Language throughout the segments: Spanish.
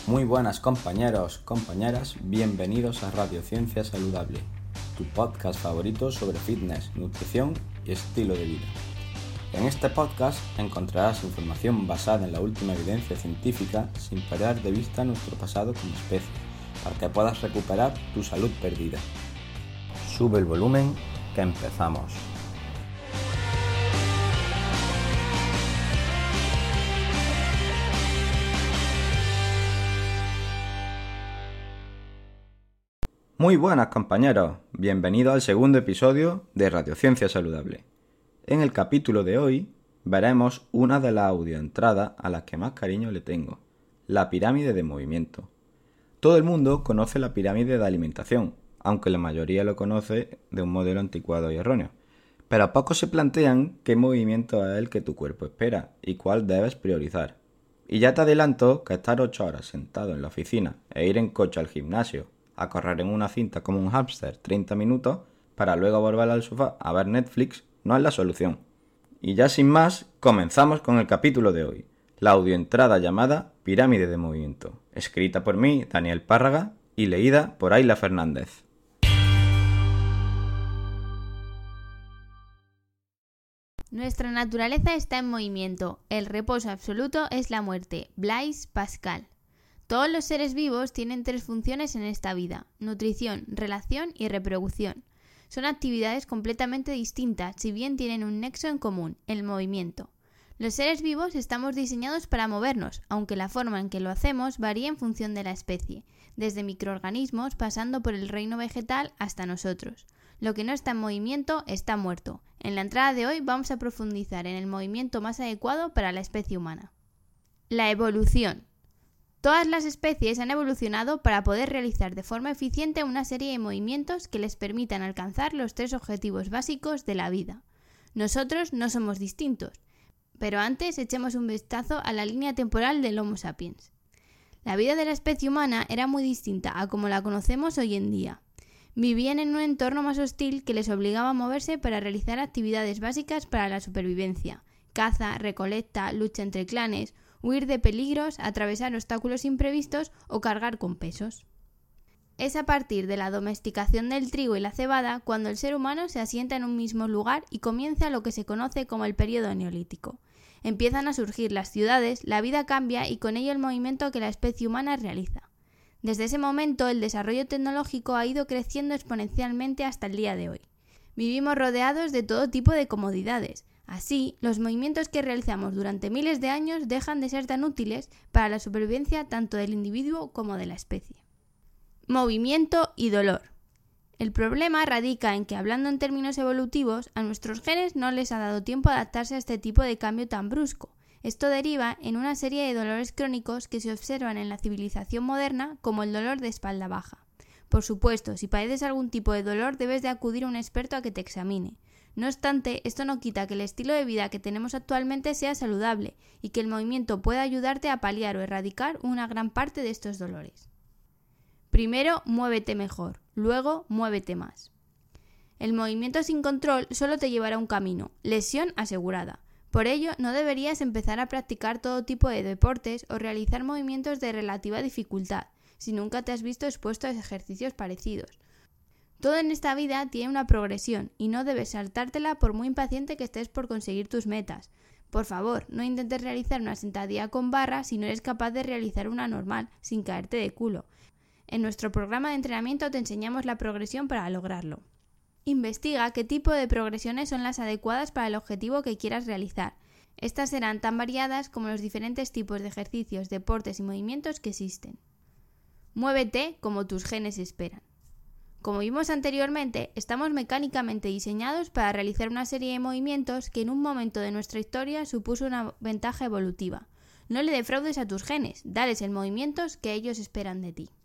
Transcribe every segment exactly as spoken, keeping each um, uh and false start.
Muy buenas compañeros, compañeras, bienvenidos a Radiociencia Saludable, tu podcast favorito sobre fitness, nutrición y estilo de vida. En este podcast encontrarás información basada en la última evidencia científica sin perder de vista nuestro pasado como especie, para que puedas recuperar tu salud perdida. Sube el volumen, que empezamos. Muy buenas compañeros, bienvenidos al segundo episodio de Radiociencia Saludable. En el capítulo de hoy veremos una de las audioentradas a las que más cariño le tengo, la pirámide de movimiento. Todo el mundo conoce la pirámide de alimentación, aunque la mayoría lo conoce de un modelo anticuado y erróneo. Pero pocos se plantean qué movimiento es el que tu cuerpo espera y cuál debes priorizar. Y ya te adelanto que estar ocho horas sentado en la oficina e ir en coche al gimnasio a correr en una cinta como un hámster treinta minutos para luego volver al sofá a ver Netflix no es la solución. Y ya sin más, comenzamos con el capítulo de hoy, la audioentrada llamada Pirámide de Movimiento, escrita por mí, Daniel Párraga, y leída por Ayla Fernández. Nuestra naturaleza está en movimiento, el reposo absoluto es la muerte. Blaise Pascal. Todos los seres vivos tienen tres funciones en esta vida: nutrición, relación y reproducción. Son actividades completamente distintas, si bien tienen un nexo en común, el movimiento. Los seres vivos estamos diseñados para movernos, aunque la forma en que lo hacemos varía en función de la especie, desde microorganismos pasando por el reino vegetal hasta nosotros. Lo que no está en movimiento está muerto. En la entrada de hoy vamos a profundizar en el movimiento más adecuado para la especie humana. La evolución. Todas las especies han evolucionado para poder realizar de forma eficiente una serie de movimientos que les permitan alcanzar los tres objetivos básicos de la vida. Nosotros no somos distintos, pero antes echemos un vistazo a la línea temporal del Homo sapiens. La vida de la especie humana era muy distinta a como la conocemos hoy en día. Vivían en un entorno más hostil que les obligaba a moverse para realizar actividades básicas para la supervivencia: caza, recolecta, lucha entre clanes, huir de peligros, atravesar obstáculos imprevistos o cargar con pesos. Es a partir de la domesticación del trigo y la cebada cuando el ser humano se asienta en un mismo lugar y comienza lo que se conoce como el período neolítico. Empiezan a surgir las ciudades, la vida cambia y con ello el movimiento que la especie humana realiza. Desde ese momento el desarrollo tecnológico ha ido creciendo exponencialmente hasta el día de hoy. Vivimos rodeados de todo tipo de comodidades. Así, los movimientos que realizamos durante miles de años dejan de ser tan útiles para la supervivencia tanto del individuo como de la especie. Movimiento y dolor. El problema radica en que, hablando en términos evolutivos, a nuestros genes no les ha dado tiempo a adaptarse a este tipo de cambio tan brusco. Esto deriva en una serie de dolores crónicos que se observan en la civilización moderna, como el dolor de espalda baja. Por supuesto, si padeces algún tipo de dolor, debes de acudir a un experto a que te examine. No obstante, esto no quita que el estilo de vida que tenemos actualmente sea saludable y que el movimiento pueda ayudarte a paliar o erradicar una gran parte de estos dolores. Primero, muévete mejor, luego, muévete más. El movimiento sin control solo te llevará a un camino: lesión asegurada. Por ello, no deberías empezar a practicar todo tipo de deportes o realizar movimientos de relativa dificultad si nunca te has visto expuesto a ejercicios parecidos. Todo en esta vida tiene una progresión y no debes saltártela por muy impaciente que estés por conseguir tus metas. Por favor, no intentes realizar una sentadilla con barra si no eres capaz de realizar una normal, sin caerte de culo. En nuestro programa de entrenamiento te enseñamos la progresión para lograrlo. Investiga qué tipo de progresiones son las adecuadas para el objetivo que quieras realizar. Estas serán tan variadas como los diferentes tipos de ejercicios, deportes y movimientos que existen. Muévete como tus genes esperan. Como vimos anteriormente, estamos mecánicamente diseñados para realizar una serie de movimientos que en un momento de nuestra historia supuso una ventaja evolutiva. No le defraudes a tus genes, dales el movimiento que ellos esperan de ti.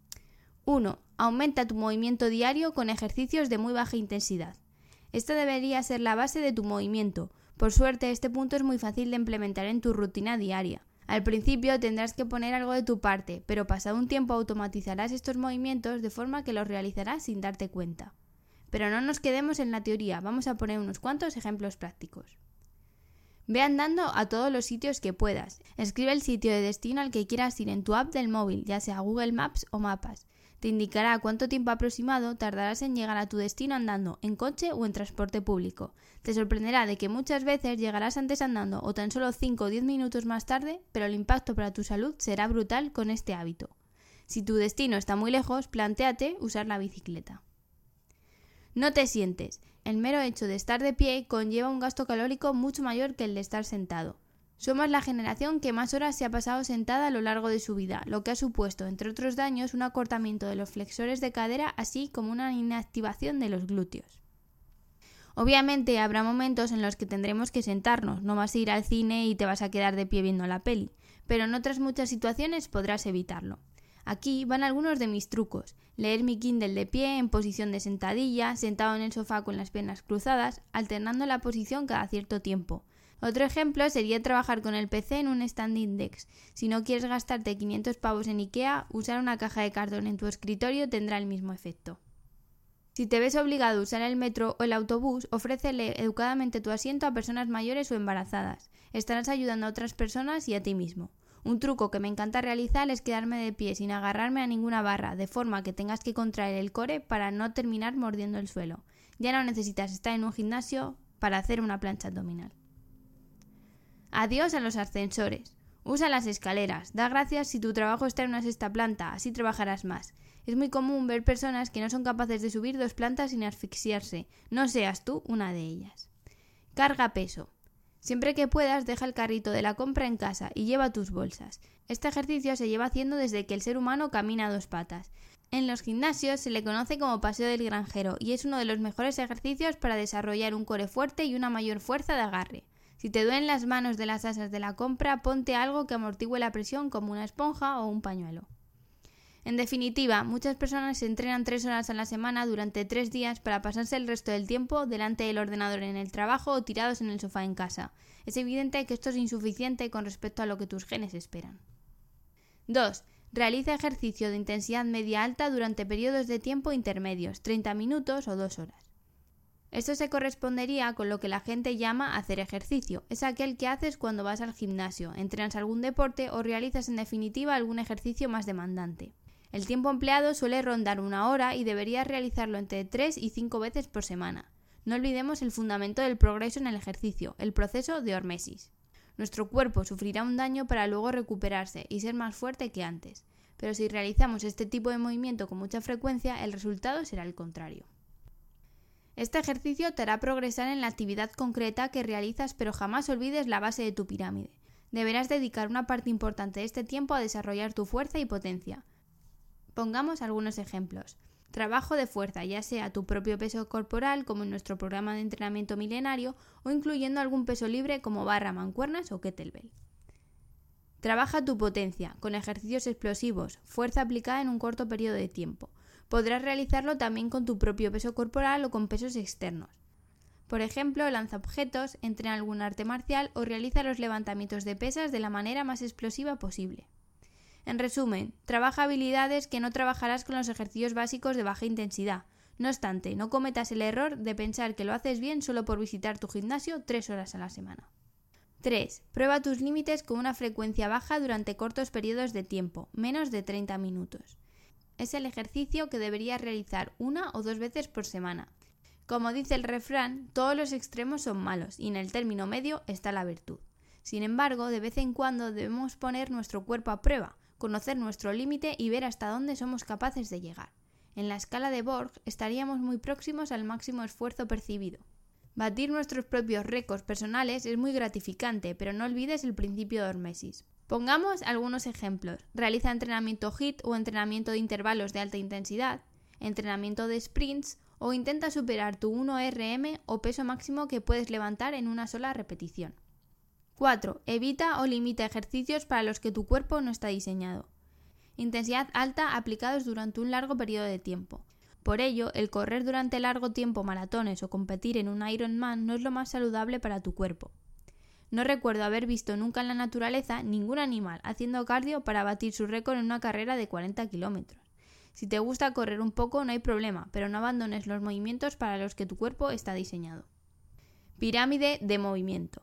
uno. Aumenta tu movimiento diario con ejercicios de muy baja intensidad. Esta debería ser la base de tu movimiento. Por suerte, este punto es muy fácil de implementar en tu rutina diaria. Al principio tendrás que poner algo de tu parte, pero pasado un tiempo automatizarás estos movimientos de forma que los realizarás sin darte cuenta. Pero no nos quedemos en la teoría, vamos a poner unos cuantos ejemplos prácticos. Ve andando a todos los sitios que puedas. Escribe el sitio de destino al que quieras ir en tu app del móvil, ya sea Google Maps o Mapas. Te indicará cuánto tiempo aproximado tardarás en llegar a tu destino andando, en coche o en transporte público. Te sorprenderá de que muchas veces llegarás antes andando o tan solo cinco o diez minutos más tarde, pero el impacto para tu salud será brutal con este hábito. Si tu destino está muy lejos, plantéate usar la bicicleta. No te sientes. El mero hecho de estar de pie conlleva un gasto calórico mucho mayor que el de estar sentado. Somos la generación que más horas se ha pasado sentada a lo largo de su vida, lo que ha supuesto, entre otros daños, un acortamiento de los flexores de cadera, así como una inactivación de los glúteos. Obviamente habrá momentos en los que tendremos que sentarnos, no vas a ir al cine y te vas a quedar de pie viendo la peli, pero en otras muchas situaciones podrás evitarlo. Aquí van algunos de mis trucos: leer mi Kindle de pie en posición de sentadilla, sentado en el sofá con las piernas cruzadas, alternando la posición cada cierto tiempo. Otro ejemplo sería trabajar con el P C en un standing desk. Si no quieres gastarte quinientos pavos en IKEA, usar una caja de cartón en tu escritorio tendrá el mismo efecto. Si te ves obligado a usar el metro o el autobús, ofrécele educadamente tu asiento a personas mayores o embarazadas. Estarás ayudando a otras personas y a ti mismo. Un truco que me encanta realizar es quedarme de pie sin agarrarme a ninguna barra, de forma que tengas que contraer el core para no terminar mordiendo el suelo. Ya no necesitas estar en un gimnasio para hacer una plancha abdominal. Adiós a los ascensores. Usa las escaleras. Da gracias si tu trabajo está en una sexta planta, así trabajarás más. Es muy común ver personas que no son capaces de subir dos plantas sin asfixiarse. No seas tú una de ellas. Carga peso. Siempre que puedas, deja el carrito de la compra en casa y lleva tus bolsas. Este ejercicio se lleva haciendo desde que el ser humano camina a dos patas. En los gimnasios se le conoce como paseo del granjero y es uno de los mejores ejercicios para desarrollar un core fuerte y una mayor fuerza de agarre. Si te duelen las manos de las asas de la compra, ponte algo que amortigüe la presión como una esponja o un pañuelo. En definitiva, muchas personas se entrenan tres horas a la semana durante tres días para pasarse el resto del tiempo delante del ordenador en el trabajo o tirados en el sofá en casa. Es evidente que esto es insuficiente con respecto a lo que tus genes esperan. dos. Realiza ejercicio de intensidad media-alta durante periodos de tiempo intermedios, treinta minutos o dos horas. Esto se correspondería con lo que la gente llama hacer ejercicio. Es aquel que haces cuando vas al gimnasio, entrenas algún deporte o realizas en definitiva algún ejercicio más demandante. El tiempo empleado suele rondar una hora y deberías realizarlo entre tres y cinco veces por semana. No olvidemos el fundamento del progreso en el ejercicio, el proceso de hormesis. Nuestro cuerpo sufrirá un daño para luego recuperarse y ser más fuerte que antes. Pero si realizamos este tipo de movimiento con mucha frecuencia, el resultado será el contrario. Este ejercicio te hará progresar en la actividad concreta que realizas, pero jamás olvides la base de tu pirámide. Deberás dedicar una parte importante de este tiempo a desarrollar tu fuerza y potencia. Pongamos algunos ejemplos. Trabajo de fuerza, ya sea tu propio peso corporal, como en nuestro programa de entrenamiento milenario, o incluyendo algún peso libre como barra, mancuernas o kettlebell. Trabaja tu potencia, con ejercicios explosivos, fuerza aplicada en un corto periodo de tiempo. Podrás realizarlo también con tu propio peso corporal o con pesos externos. Por ejemplo, lanza objetos, entrena algún arte marcial o realiza los levantamientos de pesas de la manera más explosiva posible. En resumen, trabaja habilidades que no trabajarás con los ejercicios básicos de baja intensidad. No obstante, no cometas el error de pensar que lo haces bien solo por visitar tu gimnasio tres horas a la semana. tres. Prueba tus límites con una frecuencia baja durante cortos periodos de tiempo, menos de treinta minutos. Es el ejercicio que deberías realizar una o dos veces por semana. Como dice el refrán, todos los extremos son malos y en el término medio está la virtud. Sin embargo, de vez en cuando debemos poner nuestro cuerpo a prueba, conocer nuestro límite y ver hasta dónde somos capaces de llegar. En la escala de Borg estaríamos muy próximos al máximo esfuerzo percibido. Batir nuestros propios récords personales es muy gratificante, pero no olvides el principio de hormesis. Pongamos algunos ejemplos. Realiza entrenamiento HIIT o entrenamiento de intervalos de alta intensidad, entrenamiento de sprints o intenta superar tu uno R M o peso máximo que puedes levantar en una sola repetición. cuatro. Evita o limita ejercicios para los que tu cuerpo no está diseñado. Intensidad alta aplicados durante un largo periodo de tiempo. Por ello, el correr durante largo tiempo maratones o competir en un Ironman no es lo más saludable para tu cuerpo. No recuerdo haber visto nunca en la naturaleza ningún animal haciendo cardio para batir su récord en una carrera de cuarenta kilómetros. Si te gusta correr un poco no hay problema, pero no abandones los movimientos para los que tu cuerpo está diseñado. Pirámide de movimiento.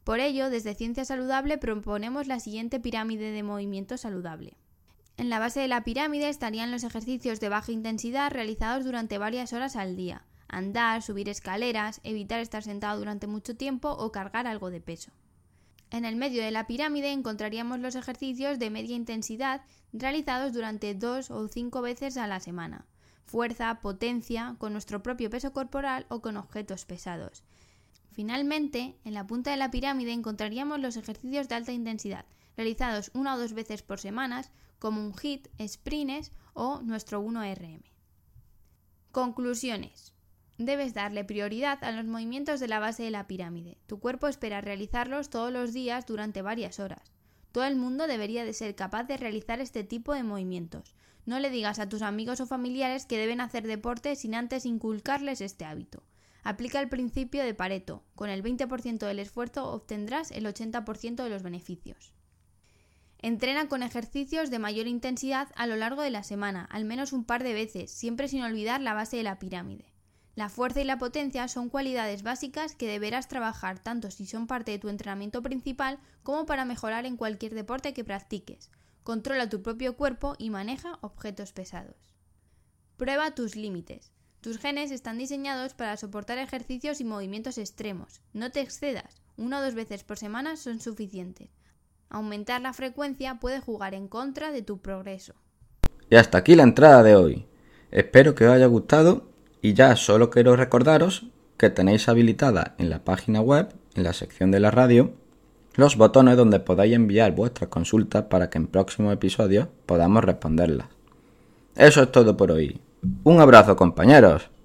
Por ello, desde Ciencia Saludable proponemos la siguiente pirámide de movimiento saludable. En la base de la pirámide estarían los ejercicios de baja intensidad realizados durante varias horas al día: andar, subir escaleras, evitar estar sentado durante mucho tiempo o cargar algo de peso. En el medio de la pirámide encontraríamos los ejercicios de media intensidad realizados durante dos o cinco veces a la semana: fuerza, potencia, con nuestro propio peso corporal o con objetos pesados. Finalmente, en la punta de la pirámide encontraríamos los ejercicios de alta intensidad, realizados una o dos veces por semana, como un H I I T, sprints o nuestro uno R M. Conclusiones. Debes darle prioridad a los movimientos de la base de la pirámide. Tu cuerpo espera realizarlos todos los días durante varias horas. Todo el mundo debería de ser capaz de realizar este tipo de movimientos. No le digas a tus amigos o familiares que deben hacer deporte sin antes inculcarles este hábito. Aplica el principio de Pareto. Con el veinte por ciento del esfuerzo obtendrás el ochenta por ciento de los beneficios. Entrena con ejercicios de mayor intensidad a lo largo de la semana, al menos un par de veces, siempre sin olvidar la base de la pirámide. La fuerza y la potencia son cualidades básicas que deberás trabajar tanto si son parte de tu entrenamiento principal como para mejorar en cualquier deporte que practiques. Controla tu propio cuerpo y maneja objetos pesados. Prueba tus límites. Tus genes están diseñados para soportar ejercicios y movimientos extremos. No te excedas, una o dos veces por semana son suficientes. Aumentar la frecuencia puede jugar en contra de tu progreso. Y hasta aquí la entrada de hoy. Espero que os haya gustado y ya solo quiero recordaros que tenéis habilitada en la página web, en la sección de la radio, los botones donde podáis enviar vuestras consultas para que en próximos episodios podamos responderlas. Eso es todo por hoy. Un abrazo, compañeros.